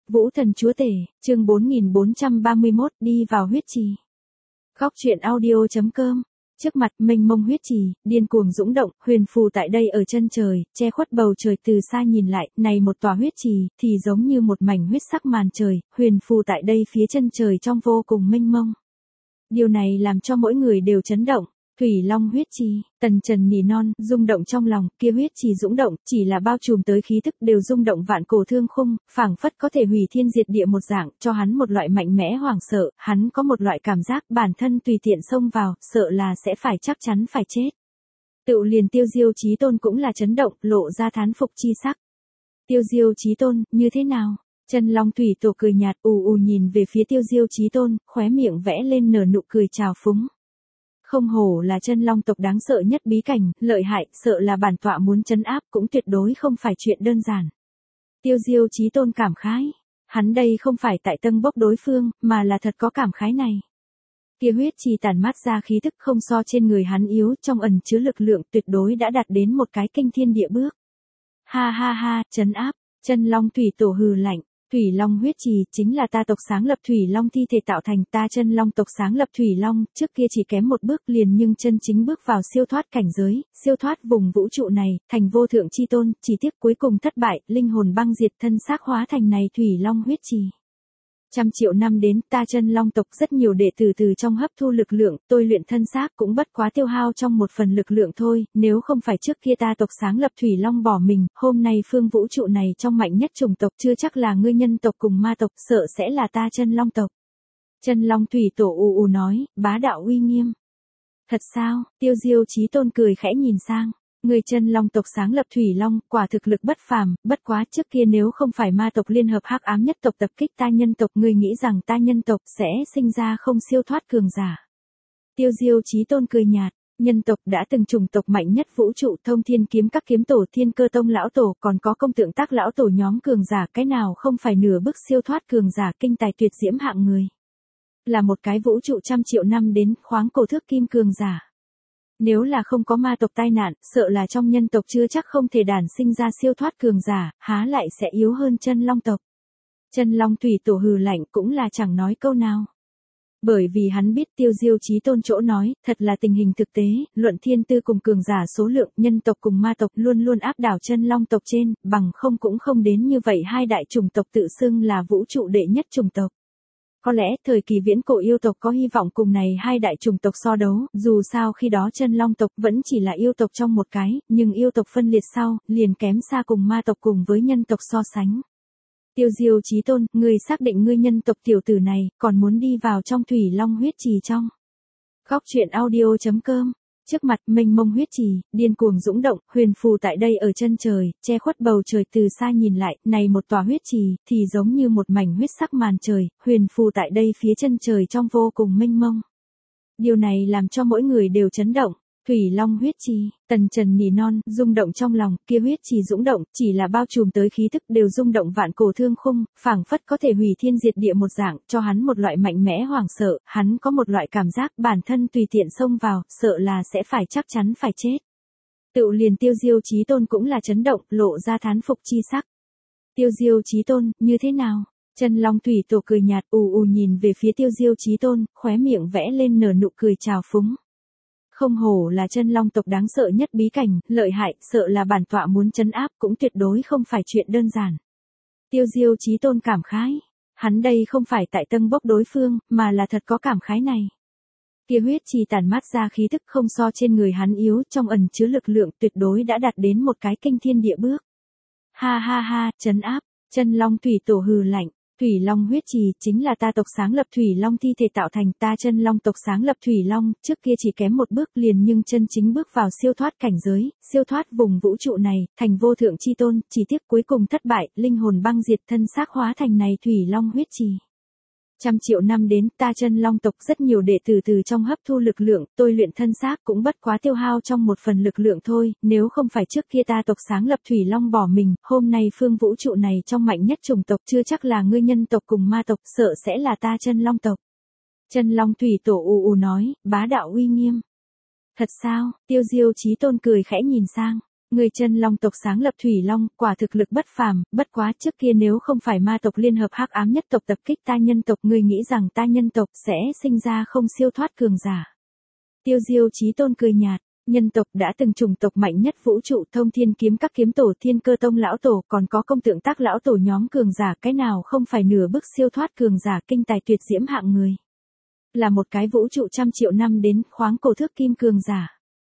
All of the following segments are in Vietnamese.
Vũ thần chúa tể, chương 4431, đi vào huyết trì. Góc truyện audio.com. Trước mặt mênh mông huyết trì, điên cuồng dũng động, huyền phù tại đây ở chân trời, che khuất bầu trời từ xa nhìn lại, này một tòa huyết trì, thì giống như một mảnh huyết sắc màn trời, huyền phù tại đây phía chân trời trong vô cùng mênh mông. Điều này làm cho mỗi người đều chấn động. Thủy Long huyết trì, Tần Trần nỉ non, rung động trong lòng, kia huyết trì dũng động, chỉ là bao trùm tới khí tức đều rung động vạn cổ thương khung, phảng phất có thể hủy thiên diệt địa một dạng, cho hắn một loại mạnh mẽ hoảng sợ, hắn có một loại cảm giác bản thân tùy tiện xông vào, sợ là sẽ phải chắc chắn phải chết. Tự liền Tiêu Diêu Chí Tôn cũng là chấn động, lộ ra thán phục chi sắc. Tiêu Diêu Chí Tôn, như thế nào? Chân Long Thủy Tổ cười nhạt nhìn về phía Tiêu Diêu Chí Tôn, khóe miệng vẽ lên nở nụ cười trào phúng. Không hổ là chân long tộc đáng sợ nhất bí cảnh, lợi hại, sợ là bản tọa muốn trấn áp cũng tuyệt đối không phải chuyện đơn giản. Tiêu Diêu Chí Tôn cảm khái. Hắn đây không phải tại tâng bốc đối phương, mà là thật có cảm khái này. Kia huyết trì tản mát ra khí tức không so trên người hắn yếu, trong ẩn chứa lực lượng tuyệt đối đã đạt đến một cái kinh thiên địa bước. Ha ha ha, trấn áp, chân long thủy tổ hừ lạnh. Thủy Long huyết trì chính là ta tộc sáng lập Thủy Long thi thể tạo thành, ta chân long tộc sáng lập Thủy Long, trước kia chỉ kém một bước liền nhưng chân chính bước vào siêu thoát cảnh giới, siêu thoát vùng vũ trụ này, thành vô thượng chi tôn, chỉ tiếc cuối cùng thất bại, linh hồn băng diệt thân xác hóa thành này Thủy Long huyết trì. Trăm triệu năm đến, ta chân long tộc rất nhiều đệ tử từ trong hấp thu lực lượng, tôi luyện thân xác cũng bất quá tiêu hao trong một phần lực lượng thôi, nếu không phải trước kia ta tộc sáng lập Thủy Long bỏ mình, hôm nay phương vũ trụ này trong mạnh nhất chủng tộc chưa chắc là ngươi nhân tộc cùng ma tộc, sợ sẽ là ta chân long tộc. Chân Long Thủy Tổ nói, bá đạo uy nghiêm. Thật sao? Tiêu Diêu Chí Tôn cười khẽ nhìn sang. Người chân long tộc sáng lập Thủy Long, quả thực lực bất phàm, bất quá trước kia nếu không phải ma tộc liên hợp hắc ám nhất tộc tập kích ta nhân tộc, người nghĩ rằng ta nhân tộc sẽ sinh ra không siêu thoát cường giả. Tiêu Diêu Chí Tôn cười nhạt, nhân tộc đã từng chủng tộc mạnh nhất vũ trụ, thông thiên kiếm các kiếm tổ, thiên cơ tông lão tổ, còn có công tượng tác lão tổ nhóm cường giả, cái nào không phải nửa bước siêu thoát cường giả, kinh tài tuyệt diễm hạng người. Là một cái vũ trụ trăm triệu năm đến, khoáng cổ thước kim cường giả. Nếu là không có ma tộc tai nạn, sợ là trong nhân tộc chưa chắc không thể đản sinh ra siêu thoát cường giả, há lại sẽ yếu hơn chân long tộc. Chân Long Thủy Tổ hừ lạnh cũng là chẳng nói câu nào. Bởi vì hắn biết Tiêu Diêu Chí Tôn chỗ nói, thật là tình hình thực tế, luận thiên tư cùng cường giả số lượng, nhân tộc cùng ma tộc luôn luôn áp đảo chân long tộc trên, bằng không cũng không đến như vậy hai đại chủng tộc tự xưng là vũ trụ đệ nhất chủng tộc. Có lẽ thời kỳ viễn cổ yêu tộc có hy vọng cùng này hai đại chủng tộc so đấu, dù sao khi đó chân long tộc vẫn chỉ là yêu tộc trong một cái, nhưng yêu tộc phân liệt sau, liền kém xa cùng ma tộc cùng với nhân tộc so sánh. Tiêu Diêu Chí Tôn, ngươi xác định ngươi nhân tộc tiểu tử này, còn muốn đi vào trong Thủy Long huyết trì trong. Góc truyện audio.com. Trước mặt mênh mông huyết trì, điên cuồng dũng động, huyền phù tại đây ở chân trời, che khuất bầu trời từ xa nhìn lại, này một tòa huyết trì, thì giống như một mảnh huyết sắc màn trời, huyền phù tại đây phía chân trời trong vô cùng mênh mông. Điều này làm cho mỗi người đều chấn động. Thủy Long huyết trì, Tần Trần nỉ non, rung động trong lòng, kia huyết trì dũng động, chỉ là bao trùm tới khí tức đều rung động vạn cổ thương khung, phảng phất có thể hủy thiên diệt địa một dạng, cho hắn một loại mạnh mẽ hoảng sợ, hắn có một loại cảm giác bản thân tùy tiện xông vào, sợ là sẽ phải chắc chắn phải chết. Tự liền Tiêu Diêu Chí Tôn cũng là chấn động, lộ ra thán phục chi sắc. Tiêu Diêu Chí Tôn, như thế nào? Chân Long Thủy Tổ cười nhạt nhìn về phía Tiêu Diêu Chí Tôn, khóe miệng vẽ lên nở nụ cười trào phúng. Không hổ là chân long tộc đáng sợ nhất bí cảnh, lợi hại, sợ là bản tọa muốn trấn áp cũng tuyệt đối không phải chuyện đơn giản. Tiêu Diêu Chí Tôn cảm khái. Hắn đây không phải tại tâng bốc đối phương, mà là thật có cảm khái này. Kia huyết trì tản mát ra khí tức không so trên người hắn yếu, trong ẩn chứa lực lượng tuyệt đối đã đạt đến một cái kinh thiên địa bước. Ha ha ha, trấn áp, chân long thủy tổ hừ lạnh. Thủy Long huyết trì chính là ta tộc sáng lập Thủy Long thi thể tạo thành, ta chân long tộc sáng lập Thủy Long, trước kia chỉ kém một bước liền nhưng chân chính bước vào siêu thoát cảnh giới, siêu thoát vùng vũ trụ này, thành vô thượng chi tôn, chỉ tiếc cuối cùng thất bại, linh hồn băng diệt thân xác hóa thành này Thủy Long huyết trì. Trăm triệu năm đến, ta chân long tộc rất nhiều đệ tử từ trong hấp thu lực lượng, tôi luyện thân xác cũng bất quá tiêu hao trong một phần lực lượng thôi, nếu không phải trước kia ta tộc sáng lập Thủy Long bỏ mình, hôm nay phương vũ trụ này trong mạnh nhất chủng tộc chưa chắc là ngươi nhân tộc cùng ma tộc, sợ sẽ là ta chân long tộc. Chân Long Thủy Tổ nói, bá đạo uy nghiêm. Thật sao? Tiêu Diêu Chí Tôn cười khẽ nhìn sang. Người chân long tộc sáng lập Thủy Long, quả thực lực bất phàm, bất quá trước kia nếu không phải ma tộc liên hợp hắc ám nhất tộc tập kích ta nhân tộc, ngươi nghĩ rằng ta nhân tộc sẽ sinh ra không siêu thoát cường giả. Tiêu Diêu Chí Tôn cười nhạt, nhân tộc đã từng chủng tộc mạnh nhất vũ trụ, thông thiên kiếm các kiếm tổ, thiên cơ tông lão tổ, còn có công tượng tác lão tổ, nhóm cường giả cái nào không phải nửa bước siêu thoát cường giả, kinh tài tuyệt diễm hạng người. Là một cái vũ trụ trăm triệu năm đến khoáng cổ thước kim cường giả.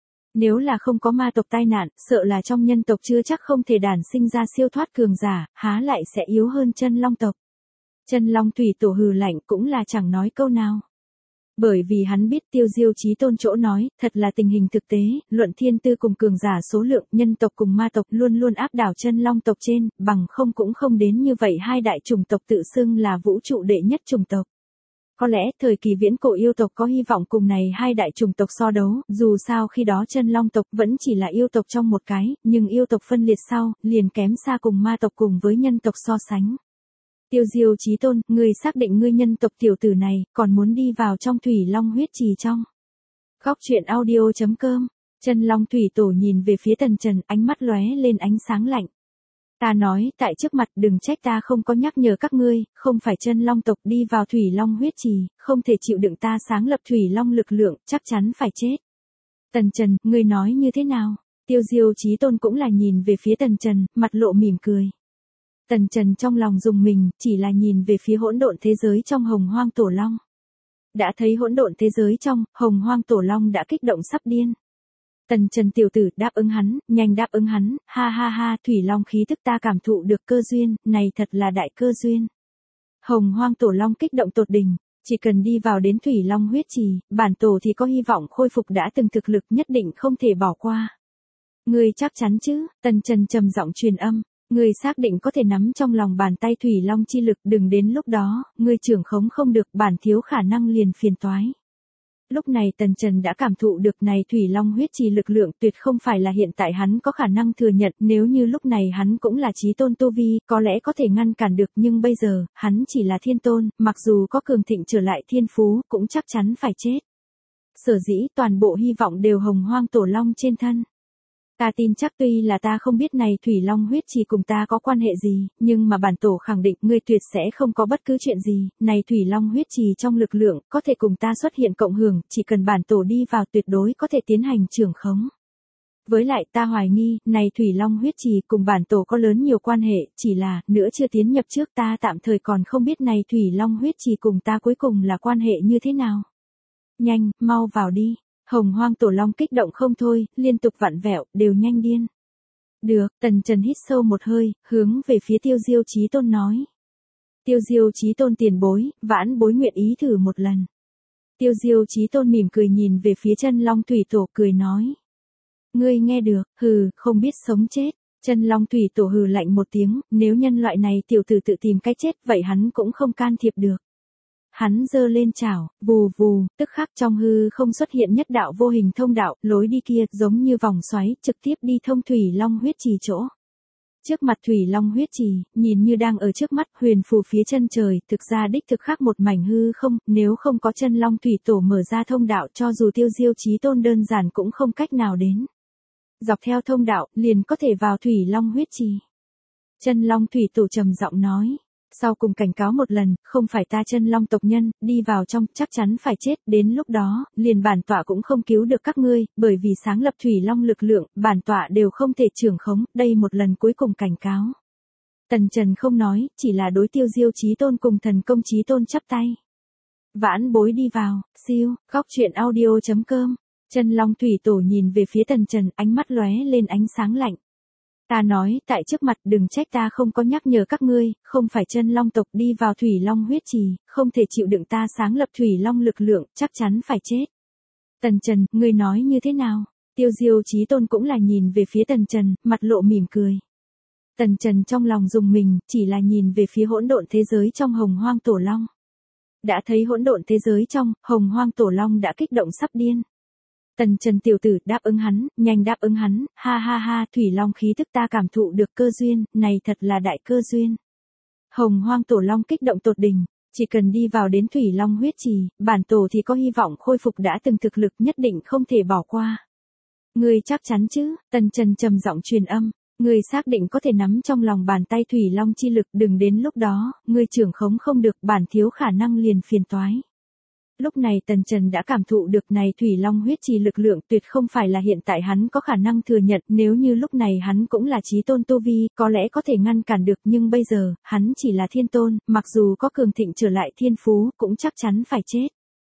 Nếu là không có ma tộc tai nạn, sợ là trong nhân tộc chưa chắc không thể đản sinh ra siêu thoát cường giả, há lại sẽ yếu hơn chân long tộc. Chân long thủy tổ hừ lạnh cũng là chẳng nói câu nào. Bởi vì hắn biết Tiêu Diêu Chí Tôn chỗ nói, thật là tình hình thực tế, luận thiên tư cùng cường giả số lượng, nhân tộc cùng ma tộc luôn luôn áp đảo chân long tộc trên, bằng không cũng không đến như vậy hai đại chủng tộc tự xưng là vũ trụ đệ nhất chủng tộc. Có lẽ thời kỳ viễn cổ yêu tộc có hy vọng cùng này hai đại chủng tộc so đấu, dù sao khi đó chân long tộc vẫn chỉ là yêu tộc trong một cái, nhưng yêu tộc phân liệt sau, liền kém xa cùng ma tộc cùng với nhân tộc so sánh. Tiêu Diêu Chí Tôn, ngươi xác định ngươi nhân tộc tiểu tử này, còn muốn đi vào trong Thủy Long huyết trì trong. Góc truyện audio.com, Chân Long Thủy Tổ nhìn về phía Tần Trần, ánh mắt lóe lên ánh sáng lạnh. Ta nói, tại trước mặt đừng trách ta không có nhắc nhở các ngươi, không phải chân long tộc đi vào Thủy Long huyết trì, không thể chịu đựng ta sáng lập Thủy Long lực lượng, chắc chắn phải chết. Tần Trần, ngươi nói như thế nào? Tiêu Diêu Chí Tôn cũng là nhìn về phía Tần Trần, mặt lộ mỉm cười. Tần Trần trong lòng rùng mình, chỉ là nhìn về phía hỗn độn thế giới trong Hồng Hoang Tổ Long. Đã thấy hỗn độn thế giới trong, Hồng Hoang Tổ Long đã kích động sắp điên. Tần Trần tiểu tử, đáp ứng hắn, nhanh đáp ứng hắn, ha ha ha, Thủy Long khí tức ta cảm thụ được cơ duyên, này thật là đại cơ duyên. Hồng Hoang Tổ Long kích động tột đỉnh, chỉ cần đi vào đến Thủy Long huyết trì, bản tổ thì có hy vọng khôi phục đã từng thực lực, nhất định không thể bỏ qua. Ngươi chắc chắn chứ? Tần Trần trầm giọng truyền âm, ngươi xác định có thể nắm trong lòng bàn tay Thủy Long chi lực, đừng đến lúc đó, ngươi trưởng khống không được, bản thiếu khả năng liền phiền toái. Lúc này Tần Trần đã cảm thụ được này Thủy Long huyết trì lực lượng, tuyệt không phải là hiện tại hắn có khả năng thừa nhận, nếu như lúc này hắn cũng là chí tôn tu vi, có lẽ có thể ngăn cản được, nhưng bây giờ, hắn chỉ là thiên tôn, mặc dù có cường thịnh trở lại thiên phú, cũng chắc chắn phải chết. Sở dĩ toàn bộ hy vọng đều Hồng Hoang Tổ Long trên thân. Ta tin chắc tuy là ta không biết này Thủy Long huyết trì cùng ta có quan hệ gì, nhưng mà bản tổ khẳng định ngươi tuyệt sẽ không có bất cứ chuyện gì, này Thủy Long huyết trì trong lực lượng, có thể cùng ta xuất hiện cộng hưởng, chỉ cần bản tổ đi vào tuyệt đối có thể tiến hành trưởng khống. Với lại ta hoài nghi, này Thủy Long huyết trì cùng bản tổ có lớn nhiều quan hệ, chỉ là, nữa chưa tiến nhập trước ta tạm thời còn không biết này Thủy Long huyết trì cùng ta cuối cùng là quan hệ như thế nào. Nhanh, mau vào đi. Hồng Hoang Tổ Long kích động không thôi, liên tục vặn vẹo, đều nhanh điên. Được, Tần Trần hít sâu một hơi, hướng về phía Tiêu Diêu Chí Tôn nói. Tiêu Diêu Chí Tôn tiền bối, vãn bối nguyện ý thử một lần. Tiêu Diêu Chí Tôn mỉm cười nhìn về phía Chân Long Thủy Tổ cười nói. Ngươi nghe được, hừ, không biết sống chết. Chân Long Thủy Tổ hừ lạnh một tiếng, nếu nhân loại này tiểu tử tự tìm cái chết, vậy hắn cũng không can thiệp được. Hắn giơ lên chảo, vù vù, tức khắc trong hư không xuất hiện nhất đạo vô hình thông đạo, lối đi kia giống như vòng xoáy, trực tiếp đi thông Thủy Long huyết trì chỗ. Trước mặt Thủy Long huyết trì, nhìn như đang ở trước mắt, huyền phù phía chân trời, thực ra đích thực khắc một mảnh hư không, nếu không có Chân Long Thủy Tổ mở ra thông đạo, cho dù Tiêu Diêu Chí Tôn đơn giản cũng không cách nào đến. Dọc theo thông đạo, liền có thể vào Thủy Long huyết trì. Chân Long Thủy Tổ trầm giọng nói. Sau cùng cảnh cáo một lần, không phải ta Chân Long tộc nhân, đi vào trong, chắc chắn phải chết, đến lúc đó, liền bản tọa cũng không cứu được các ngươi, bởi vì sáng lập Thủy Long lực lượng, bản tọa đều không thể trưởng khống, đây một lần cuối cùng cảnh cáo. Tần Trần không nói, chỉ là đối Tiêu Diêu Chí Tôn cùng Thần Công Chí Tôn chắp tay. Vãn bối đi vào, siêu, góc truyện audio.com, Chân Long Thủy Tổ nhìn về phía Tần Trần, ánh mắt lóe lên ánh sáng lạnh. Ta nói, tại trước mặt đừng trách ta không có nhắc nhở các ngươi, không phải chân long tộc đi vào Thủy Long huyết trì, không thể chịu đựng ta sáng lập Thủy Long lực lượng, chắc chắn phải chết. Tần Trần, ngươi nói như thế nào? Tiêu Diêu Chí Tôn cũng là nhìn về phía Tần Trần, mặt lộ mỉm cười. Tần Trần trong lòng rùng mình, chỉ là nhìn về phía hỗn độn thế giới trong Hồng Hoang Tổ Long. Đã thấy hỗn độn thế giới trong, Hồng Hoang Tổ Long đã kích động sắp điên. Tần Trần tiểu tử, đáp ứng hắn, nhanh đáp ứng hắn, ha ha ha, Thủy Long khí tức ta cảm thụ được cơ duyên, này thật là đại cơ duyên. Hồng Hoang Tổ Long kích động tột đỉnh, chỉ cần đi vào đến Thủy Long huyết trì, bản tổ thì có hy vọng khôi phục đã từng thực lực, nhất định không thể bỏ qua. Ngươi chắc chắn chứ? Tần Trần trầm giọng truyền âm. Ngươi xác định có thể nắm trong lòng bàn tay thủy long chi lực, đừng đến lúc đó, ngươi trưởng khống không được, bản thiếu khả năng liền phiền toái. Lúc này Tần Trần đã cảm thụ được này thủy long huyết trì lực lượng tuyệt không phải là hiện tại hắn có khả năng thừa nhận, nếu như lúc này hắn cũng là chí tôn tu vi, có lẽ có thể ngăn cản được, nhưng bây giờ, hắn chỉ là thiên tôn, mặc dù có cường thịnh trở lại thiên phú, cũng chắc chắn phải chết.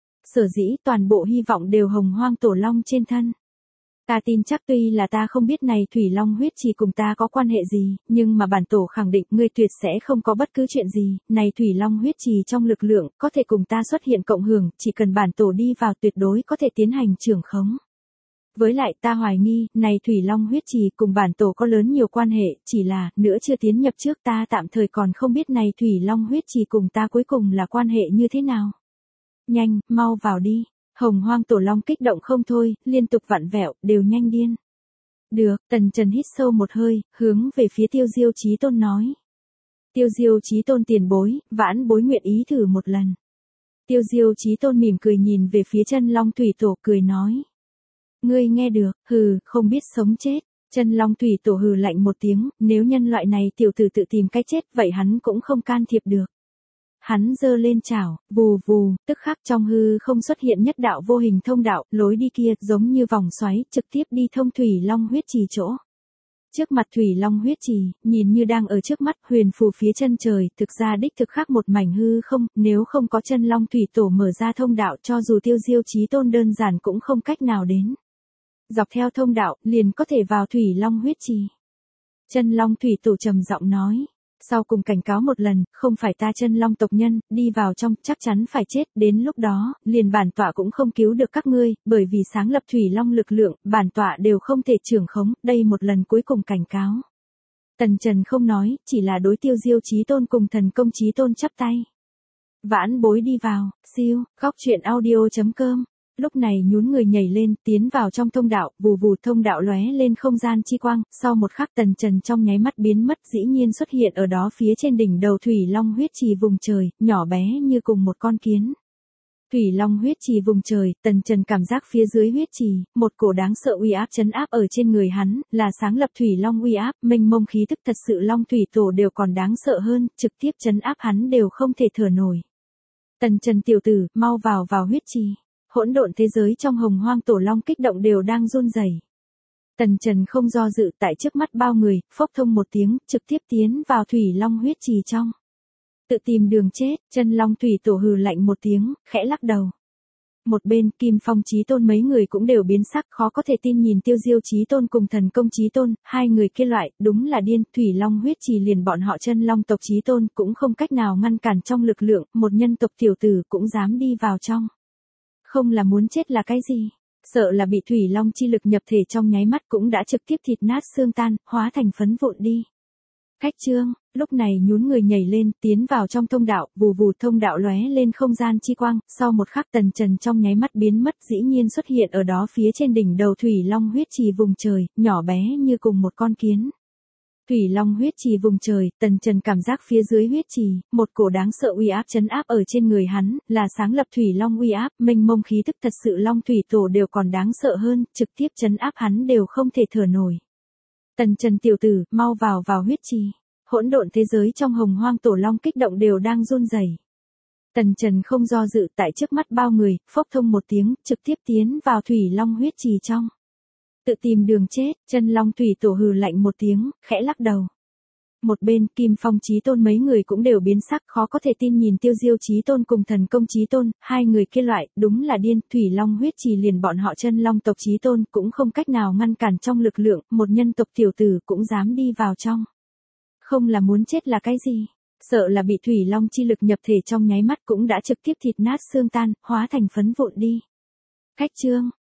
Sở dĩ toàn bộ hy vọng đều hồng hoang tổ long trên thân. Ta tin chắc tuy là ta không biết này thủy long huyết trì cùng ta có quan hệ gì, nhưng mà bản tổ khẳng định ngươi tuyệt sẽ không có bất cứ chuyện gì, này thủy long huyết trì trong lực lượng, có thể cùng ta xuất hiện cộng hưởng, chỉ cần bản tổ đi vào tuyệt đối có thể tiến hành trưởng khống. Với lại ta hoài nghi, này thủy long huyết trì cùng bản tổ có lớn nhiều quan hệ, chỉ là, nữa chưa tiến nhập trước ta tạm thời còn không biết này thủy long huyết trì cùng ta cuối cùng là quan hệ như thế nào. Nhanh, mau vào đi. Hồng hoang tổ long kích động không thôi, liên tục vặn vẹo, đều nhanh điên. Được, Tần Trần hít sâu một hơi, hướng về phía Tiêu Diêu Chí Tôn nói. Tiêu Diêu Chí Tôn tiền bối, vãn bối nguyện ý thử một lần. Tiêu Diêu Chí Tôn mỉm cười nhìn về phía Chân Long Thủy Tổ cười nói. Ngươi nghe được, hừ, không biết sống chết. Chân Long Thủy Tổ hừ lạnh một tiếng, nếu nhân loại này tiểu tử tự tìm cách chết, vậy hắn cũng không can thiệp được. Hắn giơ lên chảo, vù vù, tức khắc trong hư không xuất hiện nhất đạo vô hình thông đạo, lối đi kia giống như vòng xoáy, trực tiếp đi thông thủy long huyết trì chỗ. Trước mặt thủy long huyết trì, nhìn như đang ở trước mắt, huyền phù phía chân trời, thực ra đích thực khắc một mảnh hư không, nếu không có Chân Long Thủy Tổ mở ra thông đạo, cho dù Tiêu Diêu Chí Tôn đơn giản cũng không cách nào đến. Dọc theo thông đạo, liền có thể vào thủy long huyết trì. Chân Long Thủy Tổ trầm giọng nói. Sau cùng cảnh cáo một lần, không phải ta Chân Long tộc nhân, đi vào trong, chắc chắn phải chết, đến lúc đó, liền bản tọa cũng không cứu được các ngươi, bởi vì sáng lập thủy long lực lượng, bản tọa đều không thể trưởng khống, đây một lần cuối cùng cảnh cáo. Tần Trần không nói, chỉ là đối Tiêu Diêu Chí Tôn cùng Thần Công Chí Tôn chắp tay. Vãn bối đi vào, siêu, goctruyện audio.com. Lúc này nhún người nhảy lên, tiến vào trong thông đạo, vù vù thông đạo lóe lên không gian chi quang, sau một khắc Tần Trần trong nháy mắt biến mất dĩ nhiên xuất hiện ở đó phía trên đỉnh đầu thủy long huyết trì vùng trời, nhỏ bé như cùng một con kiến. Thủy long huyết trì vùng trời, Tần Trần cảm giác phía dưới huyết trì, một cổ đáng sợ uy áp trấn áp ở trên người hắn, là sáng lập thủy long uy áp, mênh mông khí tức thật sự Long Thủy Tổ đều còn đáng sợ hơn, trực tiếp trấn áp hắn đều không thể thở nổi. Tần Trần tiểu tử, mau vào huyết trì. Hỗn độn thế giới trong hồng hoang tổ long kích động đều đang run rẩy. Tần Trần không do dự tại trước mắt bao người, phốc thông một tiếng, trực tiếp tiến vào thủy long huyết trì trong. Tự tìm đường chết, Chân Long Thủy Tổ hừ lạnh một tiếng, khẽ lắc đầu. Một bên, Kim Phong Chí Tôn mấy người cũng đều biến sắc, khó có thể tin nhìn Tiêu Diêu Chí Tôn cùng Thần Công Chí Tôn, hai người kia loại, đúng là điên, thủy long huyết trì liền bọn họ Chân Long tộc Chí Tôn cũng không cách nào ngăn cản trong lực lượng, một nhân tộc tiểu tử cũng dám đi vào trong. Không là muốn chết là cái gì? Sợ là bị thủy long chi lực nhập thể trong nháy mắt cũng đã trực tiếp thịt nát xương tan, hóa thành phấn vụn đi. Khách trương, lúc này nhún người nhảy lên, tiến vào trong thông đạo, vù vù thông đạo lóe lên không gian chi quang, sau một khắc Tần Trần trong nháy mắt biến mất dĩ nhiên xuất hiện ở đó phía trên đỉnh đầu thủy long huyết trì vùng trời, nhỏ bé như cùng một con kiến. Thủy long huyết trì vùng trời, Tần Trần cảm giác phía dưới huyết trì, một cổ đáng sợ uy áp trấn áp ở trên người hắn, là sáng lập thủy long uy áp, mênh mông khí tức thật sự Long Thủy Tổ đều còn đáng sợ hơn, trực tiếp trấn áp hắn đều không thể thở nổi. Tần Trần tiểu tử, mau vào huyết trì. Hỗn độn thế giới trong hồng hoang tổ long kích động đều đang run rẩy. Tần Trần không do dự tại trước mắt bao người, phốc thông một tiếng, trực tiếp tiến vào thủy long huyết trì trong. Tự tìm đường chết, Chân Long Thủy Tổ hừ lạnh một tiếng, khẽ lắc đầu. Một bên, Kim Phong Chí Tôn mấy người cũng đều biến sắc, khó có thể tin nhìn Tiêu Diêu Chí Tôn cùng Thần Công Chí Tôn, hai người kia loại, đúng là điên, thủy long huyết trì liền bọn họ Chân Long tộc Chí Tôn cũng không cách nào ngăn cản trong lực lượng, một nhân tộc tiểu tử cũng dám đi vào trong. Không là muốn chết là cái gì? Sợ là bị thủy long chi lực nhập thể trong nháy mắt cũng đã trực tiếp thịt nát xương tan, hóa thành phấn vụn đi. Khách trương,